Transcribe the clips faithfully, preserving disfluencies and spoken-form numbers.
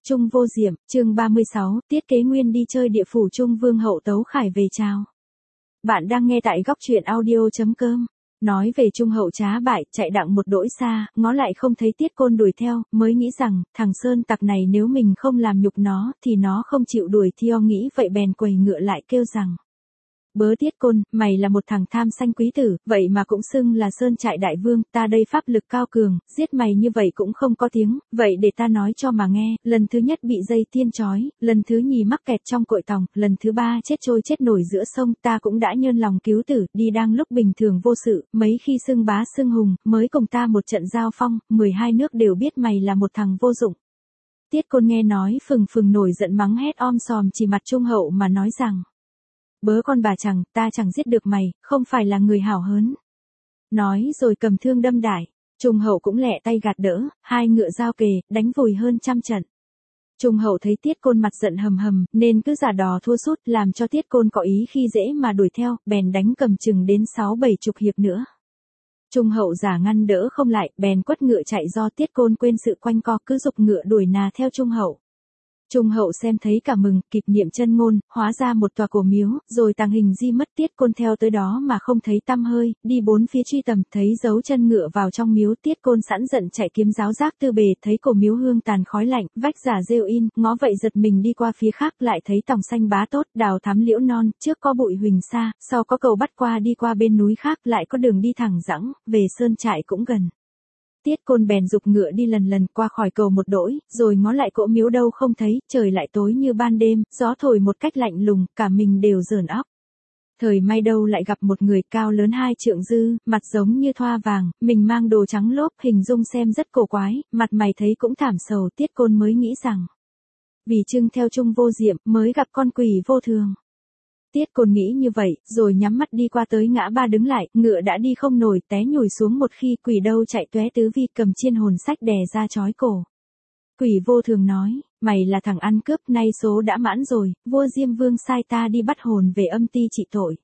Trung vô diệm, chương ba mươi sáu, Tiết Kế Nguyên đi chơi địa phủ Trung Vương hậu Tấu Khải về chào. Bạn đang nghe tại góc truyện audio.com. Nói về Trung hậu trá bại, chạy đặng một đỗi xa, ngó lại không thấy Tiết Côn đuổi theo, mới nghĩ rằng, thằng Sơn tặc này nếu mình không làm nhục nó, thì nó không chịu đuổi theo, nghĩ vậy bèn quầy ngựa lại kêu rằng. Bớ Tiết Côn, mày là một thằng tham sanh quý tử, vậy mà cũng xưng là Sơn Trại đại vương, ta đây pháp lực cao cường, giết mày như vậy cũng không có tiếng, vậy để ta nói cho mà nghe, lần thứ nhất bị dây tiên trói, lần thứ nhì mắc kẹt trong cội tòng, lần thứ ba chết trôi chết nổi giữa sông, ta cũng đã nhơn lòng cứu tử, đi đang lúc bình thường vô sự, mấy khi xưng bá xưng hùng, mới cùng ta một trận giao phong, mười hai nước đều biết mày là một thằng vô dụng. Tiết Côn nghe nói phừng phừng nổi giận mắng hét om sòm chỉ mặt Trung hậu mà nói rằng. Bớ con bà chẳng, ta chẳng giết được mày, không phải là người hảo hớn. Nói rồi cầm thương đâm đại, Trung hậu cũng lẹ tay gạt đỡ, hai ngựa giao kề, đánh vùi hơn trăm trận. Trung hậu thấy Tiết Côn mặt giận hầm hầm, nên cứ giả đò thua sút, làm cho Tiết Côn có ý khi dễ mà đuổi theo, bèn đánh cầm chừng đến sáu bảy chục hiệp nữa. Trung hậu giả ngăn đỡ không lại, bèn quất ngựa chạy do Tiết Côn quên sự quanh co, cứ giục ngựa đuổi nà theo Trung hậu. Trung hậu xem thấy cả mừng, kịp niệm chân ngôn, hóa ra một tòa cổ miếu, rồi tàng hình di mất. Tiết Côn theo tới đó mà không thấy tăm hơi, đi bốn phía truy tầm, thấy dấu chân ngựa vào trong miếu. Tiết Côn sẵn giận chạy kiếm giáo giác tư bề, thấy cổ miếu hương tàn khói lạnh, vách giả rêu in, ngó vậy giật mình đi qua phía khác, lại thấy tòng xanh bá tốt, đào thắm liễu non, trước có bụi huỳnh sa, sau có cầu bắt qua đi qua bên núi khác, lại có đường đi thẳng dãng, về sơn trại cũng gần. Tiết Côn bèn giục ngựa đi lần lần qua khỏi cầu một đỗi, rồi ngó lại cỗ miếu đâu không thấy, trời lại tối như ban đêm, gió thổi một cách lạnh lùng, cả mình đều rờn óc. Thời may đâu lại gặp một người cao lớn hai trượng dư, mặt giống như thoa vàng, mình mang đồ trắng lốp, hình dung xem rất cổ quái, mặt mày thấy cũng thảm sầu. Tiết Côn mới nghĩ rằng, vì trưng theo Trung vô diệm, mới gặp con quỷ vô thường. Tiết Côn nghĩ như vậy, rồi nhắm mắt đi qua tới ngã ba đứng lại, ngựa đã đi không nổi, té nhùi xuống một khi, quỷ đâu chạy tóe tứ vi, cầm chiên hồn sách đè ra trói cổ. Quỷ vô thường nói, mày là thằng ăn cướp, nay số đã mãn rồi, vua Diêm Vương sai ta đi bắt hồn về âm ti trị tội.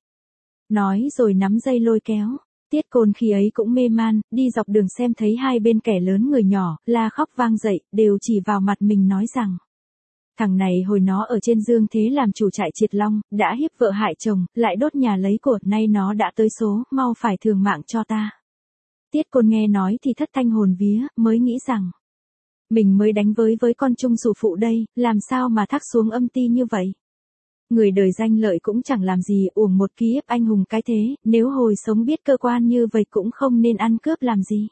Nói rồi nắm dây lôi kéo. Tiết Côn khi ấy cũng mê man, đi dọc đường xem thấy hai bên kẻ lớn người nhỏ, la khóc vang dậy, đều chỉ vào mặt mình nói rằng. Thằng này hồi nó ở trên dương thế làm chủ trại Triệt Long, đã hiếp vợ hại chồng, lại đốt nhà lấy của, nay nó đã tới số, mau phải thường mạng cho ta. Tiết Côn nghe nói thì thất thanh hồn vía, mới nghĩ rằng. Mình mới đánh với với con Trung sù phụ đây, làm sao mà thác xuống âm ti như vậy. Người đời danh lợi cũng chẳng làm gì, uổng một ký ức anh hùng cái thế, nếu hồi sống biết cơ quan như vậy cũng không nên ăn cướp làm gì.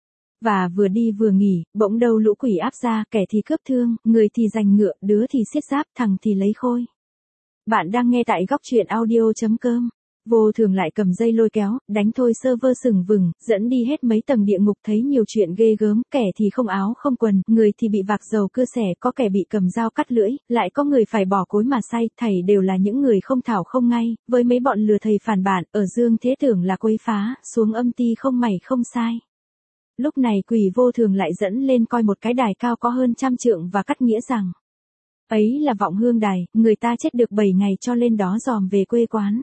Và vừa đi vừa nghỉ, bỗng đâu lũ quỷ áp ra, kẻ thì cướp thương, người thì giành ngựa, đứa thì xiết giáp, thằng thì lấy khôi. Bạn đang nghe tại góc truyện audio.com. Vô thường lại cầm dây lôi kéo, đánh thôi sơ vơ sừng vừng, dẫn đi hết mấy tầng địa ngục, thấy nhiều chuyện ghê gớm, kẻ thì không áo không quần, người thì bị vạc dầu cưa xẻ, có kẻ bị cầm dao cắt lưỡi, lại có người phải bỏ cối mà xay, thảy đều là những người không thảo không ngay, với mấy bọn lừa thầy phản bản, ở dương thế tưởng là quấy phá, xuống âm ti không mảy không sai. Lúc này quỷ vô thường lại dẫn lên coi một cái đài cao có hơn trăm trượng và cắt nghĩa rằng. Ấy là vọng hương đài, người ta chết được bảy ngày cho lên đó dòm về quê quán.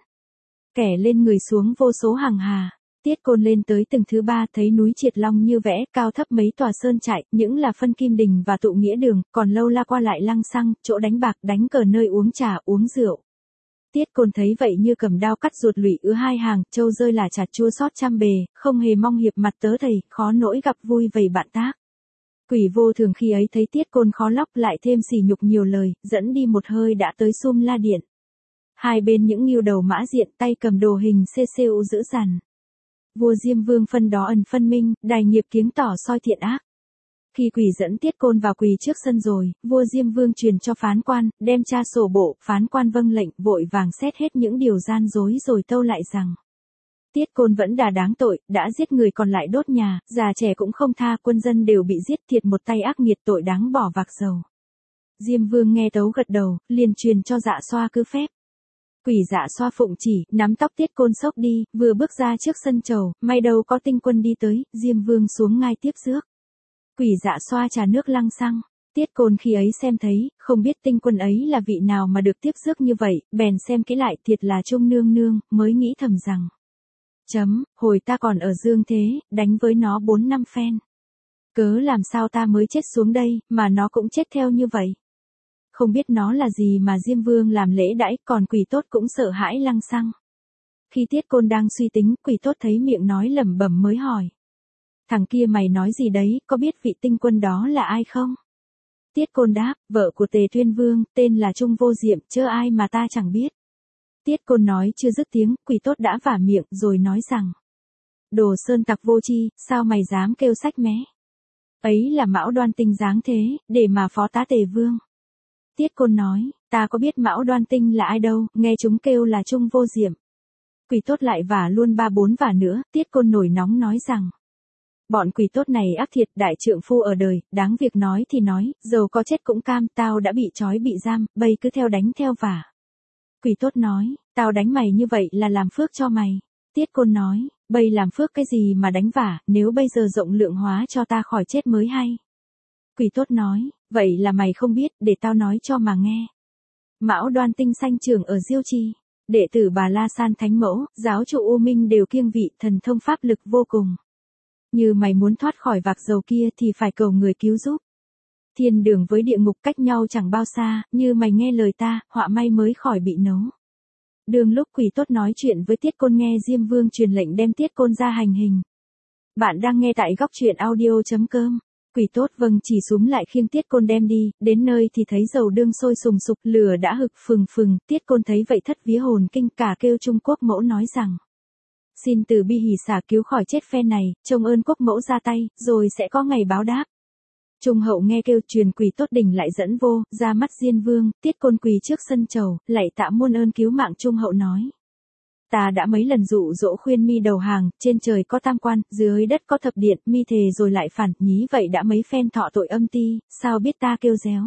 Kẻ lên người xuống vô số hàng hà. Tiết Côn lên tới tầng thứ ba thấy núi Triệt Long như vẽ, cao thấp mấy tòa sơn trại, những là phân kim đình và tụ nghĩa đường, còn lâu la qua lại lăng xăng, chỗ đánh bạc đánh cờ nơi uống trà uống rượu. Tiết Côn thấy vậy như cầm đao cắt ruột lụy ứ hai hàng, trâu rơi là chạt chua xót trăm bề, không hề mong hiệp mặt tớ thầy, khó nỗi gặp vui vầy bạn tác. Quỷ vô thường khi ấy thấy Tiết Côn khó lóc lại thêm sỉ nhục nhiều lời, dẫn đi một hơi đã tới Sum La Điện. Hai bên những nghiêu đầu mã diện tay cầm đồ hình xê xê u dữ dằn. Vua Diêm Vương phân đó ẩn phân minh, đài nghiệp kiếng tỏ soi thiện ác. Khi quỷ dẫn Tiết Côn vào quỳ trước sân rồi, vua Diêm Vương truyền cho phán quan, đem tra sổ bộ, phán quan vâng lệnh, vội vàng xét hết những điều gian dối rồi tâu lại rằng. Tiết Côn vẫn đà đáng tội, đã giết người còn lại đốt nhà, già trẻ cũng không tha, quân dân đều bị giết, thiệt một tay ác nghiệt, tội đáng bỏ vạc dầu. Diêm Vương nghe tấu gật đầu, liền truyền cho Dạ Xoa cứ phép. Quỷ Dạ Xoa phụng chỉ, nắm tóc Tiết Côn xốc đi, vừa bước ra trước sân chầu, may đâu có tinh quân đi tới, Diêm Vương xuống ngai tiếp rước. Quỷ Dạ Xoa trà nước lăng xăng. Tiết Côn khi ấy xem thấy, không biết tinh quân ấy là vị nào mà được tiếp rước như vậy, bèn xem kỹ lại, thiệt là Trung nương nương, mới nghĩ thầm rằng. Chấm, hồi ta còn ở dương thế, đánh với nó bốn năm phen. Cớ làm sao ta mới chết xuống đây, mà nó cũng chết theo như vậy. Không biết nó là gì mà Diêm Vương làm lễ đãi, còn Quỷ Tốt cũng sợ hãi lăng xăng. Khi Tiết Côn đang suy tính, Quỷ Tốt thấy miệng nói lẩm bẩm mới hỏi. Thằng kia mày nói gì đấy, có biết vị tinh quân đó là ai không? Tiết Côn đáp, vợ của Tề Tuyên Vương, tên là Trung Vô Diệm, chớ ai mà ta chẳng biết. Tiết Côn nói chưa dứt tiếng, Quỷ Tốt đã vả miệng rồi nói rằng. Đồ sơn tặc vô tri, sao mày dám kêu sách mé? Ấy là Mão Đoan Tinh dáng thế, để mà phó tá Tề Vương. Tiết Côn nói, ta có biết Mão Đoan Tinh là ai đâu, nghe chúng kêu là Trung Vô Diệm. Quỷ Tốt lại vả luôn ba bốn vả nữa, Tiết Côn nổi nóng nói rằng. Bọn Quỷ Tốt này ác thiệt, đại trượng phu ở đời, đáng việc nói thì nói, dầu có chết cũng cam, tao đã bị trói bị giam, bây cứ theo đánh theo vả. Quỷ Tốt nói, tao đánh mày như vậy là làm phước cho mày. Tiết Côn nói, bây làm phước cái gì mà đánh vả, nếu bây giờ rộng lượng hóa cho ta khỏi chết mới hay. Quỷ Tốt nói, vậy là mày không biết, để tao nói cho mà nghe. Mão Đoan Tinh sanh trưởng ở Diêu Trì, đệ tử Bà La San Thánh Mẫu, giáo chủ U Minh đều kiêng vị, thần thông pháp lực vô cùng. Như mày muốn thoát khỏi vạc dầu kia thì phải cầu người cứu giúp. Thiên đường với địa ngục cách nhau chẳng bao xa, như mày nghe lời ta, họa may mới khỏi bị nấu. Đường lúc Quỷ Tốt nói chuyện với Tiết Côn nghe Diêm Vương truyền lệnh đem Tiết Côn ra hành hình. Bạn đang nghe tại góc truyện audio.com. Quỷ Tốt vâng chỉ súm lại khiêng Tiết Côn đem đi, đến nơi thì thấy dầu đương sôi sùng sục, lửa đã hực phừng phừng, Tiết Côn thấy vậy thất vía hồn kinh, cả kêu Trung Quốc Mẫu nói rằng. Xin từ bi hỷ xả cứu khỏi chết phe này, trông ơn Quốc Mẫu ra tay, rồi sẽ có ngày báo đáp. Trung hậu nghe kêu truyền Quỷ Tốt đình lại dẫn vô, ra mắt Diên Vương, Tiết Côn quỳ trước sân chầu, lạy tạ muôn ơn cứu mạng. Trung hậu nói. Ta đã mấy lần dụ dỗ khuyên mi đầu hàng, trên trời có tam quan, dưới đất có thập điện, mi thề rồi lại phản, nhí vậy đã mấy phen thọ tội âm ti, sao biết ta kêu réo.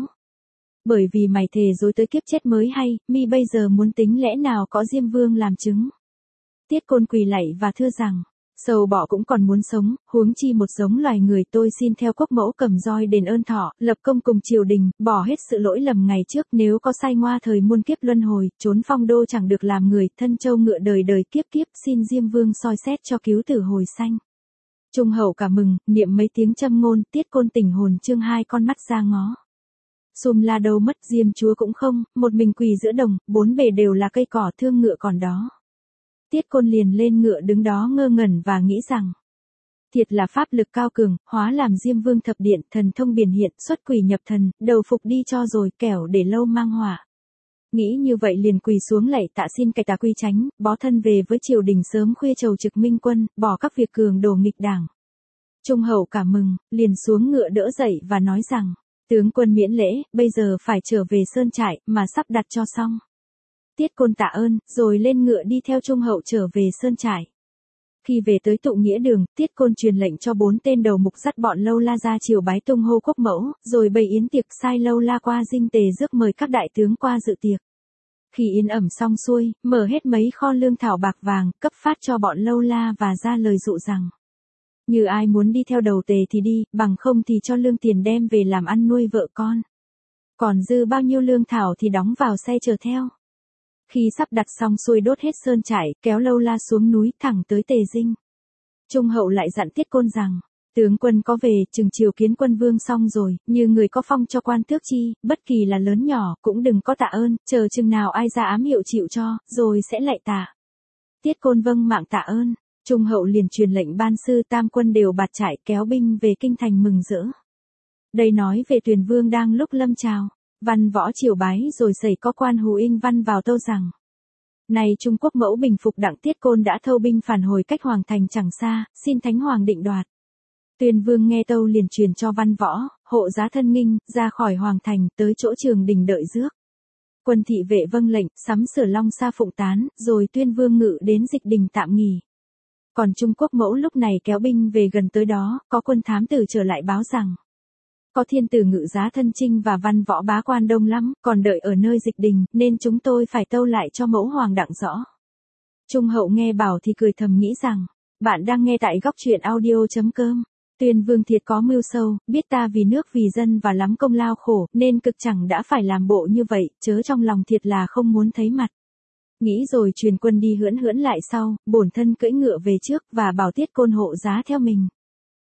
Bởi vì mày thề dối tới kiếp chết mới hay, mi bây giờ muốn tính lẽ nào có Diêm Vương làm chứng. Tiết Côn quỳ lạy và thưa rằng. Sâu bọ cũng còn muốn sống, huống chi một giống loài người, tôi xin theo Quốc Mẫu cầm roi đền ơn thọ, lập công cùng triều đình, bỏ hết sự lỗi lầm ngày trước, nếu có sai ngoa thời muôn kiếp luân hồi, trốn phong đô chẳng được làm người, thân châu ngựa đời đời kiếp kiếp, xin Diêm Vương soi xét cho cứu tử hồi sanh. Trung hậu cả mừng, niệm mấy tiếng châm ngôn, Tiết Côn tỉnh hồn chương hai con mắt ra ngó. Xùm la đâu mất, Diêm chúa cũng không, một mình quỳ giữa đồng, bốn bề đều là cây cỏ, thương ngựa còn đó. Tiết Côn liền lên ngựa đứng đó ngơ ngẩn và nghĩ rằng. Thiệt là pháp lực cao cường, hóa làm Diêm Vương thập điện, thần thông biển hiện, xuất quỷ nhập thần, đầu phục đi cho rồi, kẻo để lâu mang họa. Nghĩ như vậy liền quỳ xuống lạy tạ xin cải tà quy chánh, bó thân về với triều đình sớm khuya chầu trực minh quân, bỏ các việc cường đồ nghịch đảng. Trung hậu cả mừng, liền xuống ngựa đỡ dậy và nói rằng. Tướng quân miễn lễ, bây giờ phải trở về sơn trại, mà sắp đặt cho xong. Tiết Côn tạ ơn, rồi lên ngựa đi theo Trung hậu trở về sơn trại. Khi về tới tụ nghĩa đường, Tiết Côn truyền lệnh cho bốn tên đầu mục dắt bọn Lâu La ra triều bái tung hô Quốc Mẫu, rồi bày yến tiệc sai Lâu La qua dinh tề rước mời các đại tướng qua dự tiệc. Khi yến ẩm xong xuôi, mở hết mấy kho lương thảo bạc vàng, cấp phát cho bọn Lâu La và ra lời dụ rằng. Như ai muốn đi theo đầu tề thì đi, bằng không thì cho lương tiền đem về làm ăn nuôi vợ con. Còn dư bao nhiêu lương thảo thì đóng vào xe chờ theo. Khi sắp đặt xong xuôi đốt hết sơn trại, kéo Lâu La xuống núi thẳng tới Tề Dinh. Trung hậu lại dặn Tiết Côn rằng, tướng quân có về, chừng chiều kiến quân vương xong rồi, như người có phong cho quan tước chi, bất kỳ là lớn nhỏ, cũng đừng có tạ ơn, chờ chừng nào ai ra ám hiệu chịu cho, rồi sẽ lại tạ. Tiết Côn vâng mạng tạ ơn, Trung hậu liền truyền lệnh ban sư tam quân đều bạt trại kéo binh về kinh thành mừng rỡ. Đây nói về Tuyền Vương đang lúc lâm chào. Văn võ triều bái rồi xảy có quan Hù Inh Văn vào tâu rằng. Này Trung Quốc Mẫu bình phục đặng Tiết Côn đã thâu binh phản hồi cách Hoàng Thành chẳng xa, xin Thánh Hoàng định đoạt. Tuyền Vương nghe tâu liền truyền cho văn võ, hộ giá thân nghinh, ra khỏi Hoàng Thành, tới chỗ Trường Đình đợi rước. Quân thị vệ vâng lệnh, sắm sửa long sa phụng tán, rồi Tuyên Vương ngự đến Dịch Đình tạm nghỉ. Còn Trung Quốc Mẫu lúc này kéo binh về gần tới đó, có quân thám tử trở lại báo rằng. Có thiên tử ngự giá thân chinh và văn võ bá quan đông lắm, còn đợi ở nơi Dịch Đình, nên chúng tôi phải tâu lại cho mẫu hoàng đặng rõ. Trung hậu nghe bảo thì cười thầm nghĩ rằng, bạn đang nghe tại góc truyện audio.com. Tuyên Vương thiệt có mưu sâu, biết ta vì nước vì dân và lắm công lao khổ, nên cực chẳng đã phải làm bộ như vậy, chớ trong lòng thiệt là không muốn thấy mặt. Nghĩ rồi truyền quân đi hưỡn hưỡn lại sau, bổn thân cưỡi ngựa về trước và bảo Tiết Côn hộ giá theo mình.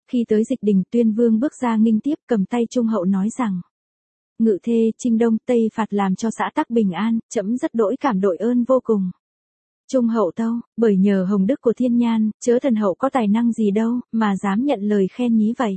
Khi tới dịch đình, Tuyên Vương bước ra nghênh tiếp, cầm tay Trung hậu nói rằng: Ngự thê, Trinh Đông Tây phạt làm cho xã tắc bình an, trẫm rất đỗi cảm đội ơn vô cùng. Trung hậu tâu, bởi nhờ hồng đức của thiên nhan, chớ thần hậu có tài năng gì đâu, mà dám nhận lời khen nhí vậy.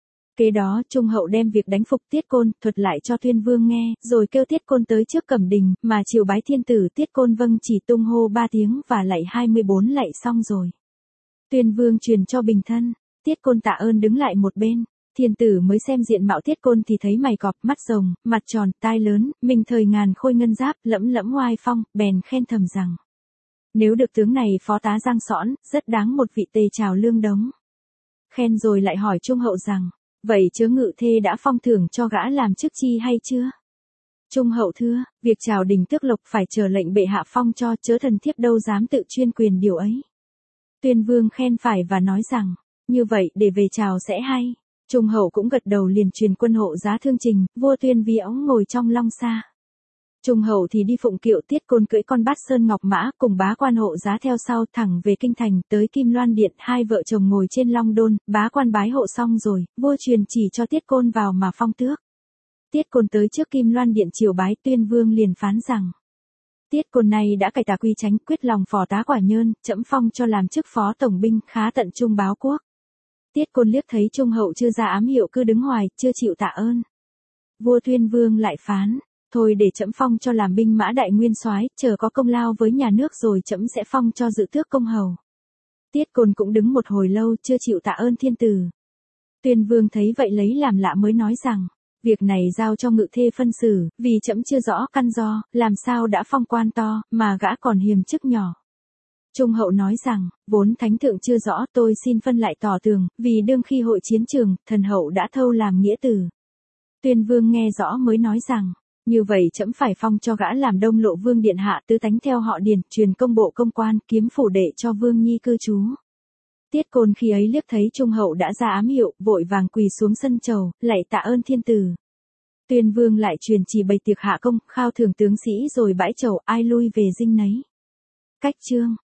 Kế đó Trung hậu đem việc đánh phục Tiết Côn, thuật lại cho Tuyên Vương nghe, rồi kêu Tiết Côn tới trước cẩm đình, mà triều bái thiên tử. Tiết Côn vâng chỉ tung hô ba tiếng và lạy hai mươi bốn lạy xong rồi. Tuyên Vương truyền cho bình thân, Tiết Côn tạ ơn đứng lại một bên. Thiên tử mới xem diện mạo Tiết Côn thì thấy mày cọp, mắt rồng, mặt tròn, tai lớn, mình thời ngàn khôi ngân giáp, lẫm lẫm oai phong, bèn khen thầm rằng: Nếu được tướng này phó tá Giang Sõn, rất đáng một vị tề trào lương đống. Khen rồi lại hỏi Trung hậu rằng: Vậy chớ ngự thê đã phong thưởng cho gã làm chức chi hay chưa? Trung hậu thưa, việc trào đình tước lộc phải chờ lệnh bệ hạ phong cho, chớ thần thiếp đâu dám tự chuyên quyền điều ấy. Tuyên Vương khen phải và nói rằng: Như vậy để về trào sẽ hay. Trung hậu cũng gật đầu liền truyền quân hộ giá thương trình, vua Tuyên Viễn ngồi trong long xa. Trung hậu thì đi phụng kiệu, Tiết Côn cưỡi con bát sơn ngọc mã, cùng bá quan hộ giá theo sau, thẳng về kinh thành. Tới Kim Loan điện, hai vợ chồng ngồi trên long đôn, bá quan bái hộ xong rồi, vua truyền chỉ cho Tiết Côn vào mà phong tước. Tiết Côn tới trước Kim Loan điện triều bái, Tuyên Vương liền phán rằng: Tiết Côn này đã cải tà quy chánh, quyết lòng phò tá quả nhơn, trẫm phong cho làm chức phó tổng binh, khá tận trung báo quốc. Tiết Côn liếc thấy Trung hậu chưa ra ám hiệu, cứ đứng hoài, chưa chịu tạ ơn. Vua Tuyên Vương lại phán: Thôi để trẫm phong cho làm binh mã đại nguyên soái, chờ có công lao với nhà nước rồi trẫm sẽ phong cho dự tước công hầu. Tiết Côn cũng đứng một hồi lâu, chưa chịu tạ ơn thiên tử. Tuyên Vương thấy vậy lấy làm lạ mới nói rằng: Việc này giao cho ngự thê phân xử, vì trẫm chưa rõ căn do, làm sao đã phong quan to, mà gã còn hiềm chức nhỏ. Trung hậu nói rằng: Vốn thánh thượng chưa rõ, tôi xin phân lại tỏ tường, vì đương khi hội chiến trường, thần hậu đã thâu làm nghĩa tử. Tuyên Vương nghe rõ mới nói rằng: Như vậy trẫm phải phong cho gã làm Đông Lộ Vương điện hạ, tứ tánh theo họ Điền, truyền công bộ công quan, kiếm phủ đệ cho Vương nhi cư trú. Tiết Côn khi ấy liếc thấy Trung hậu đã ra ám hiệu, vội vàng quỳ xuống sân chầu, lạy tạ ơn thiên tử. Tuyên Vương lại truyền chỉ bày tiệc hạ công, khao thưởng tướng sĩ rồi bãi chầu, ai lui về dinh nấy. Cách chương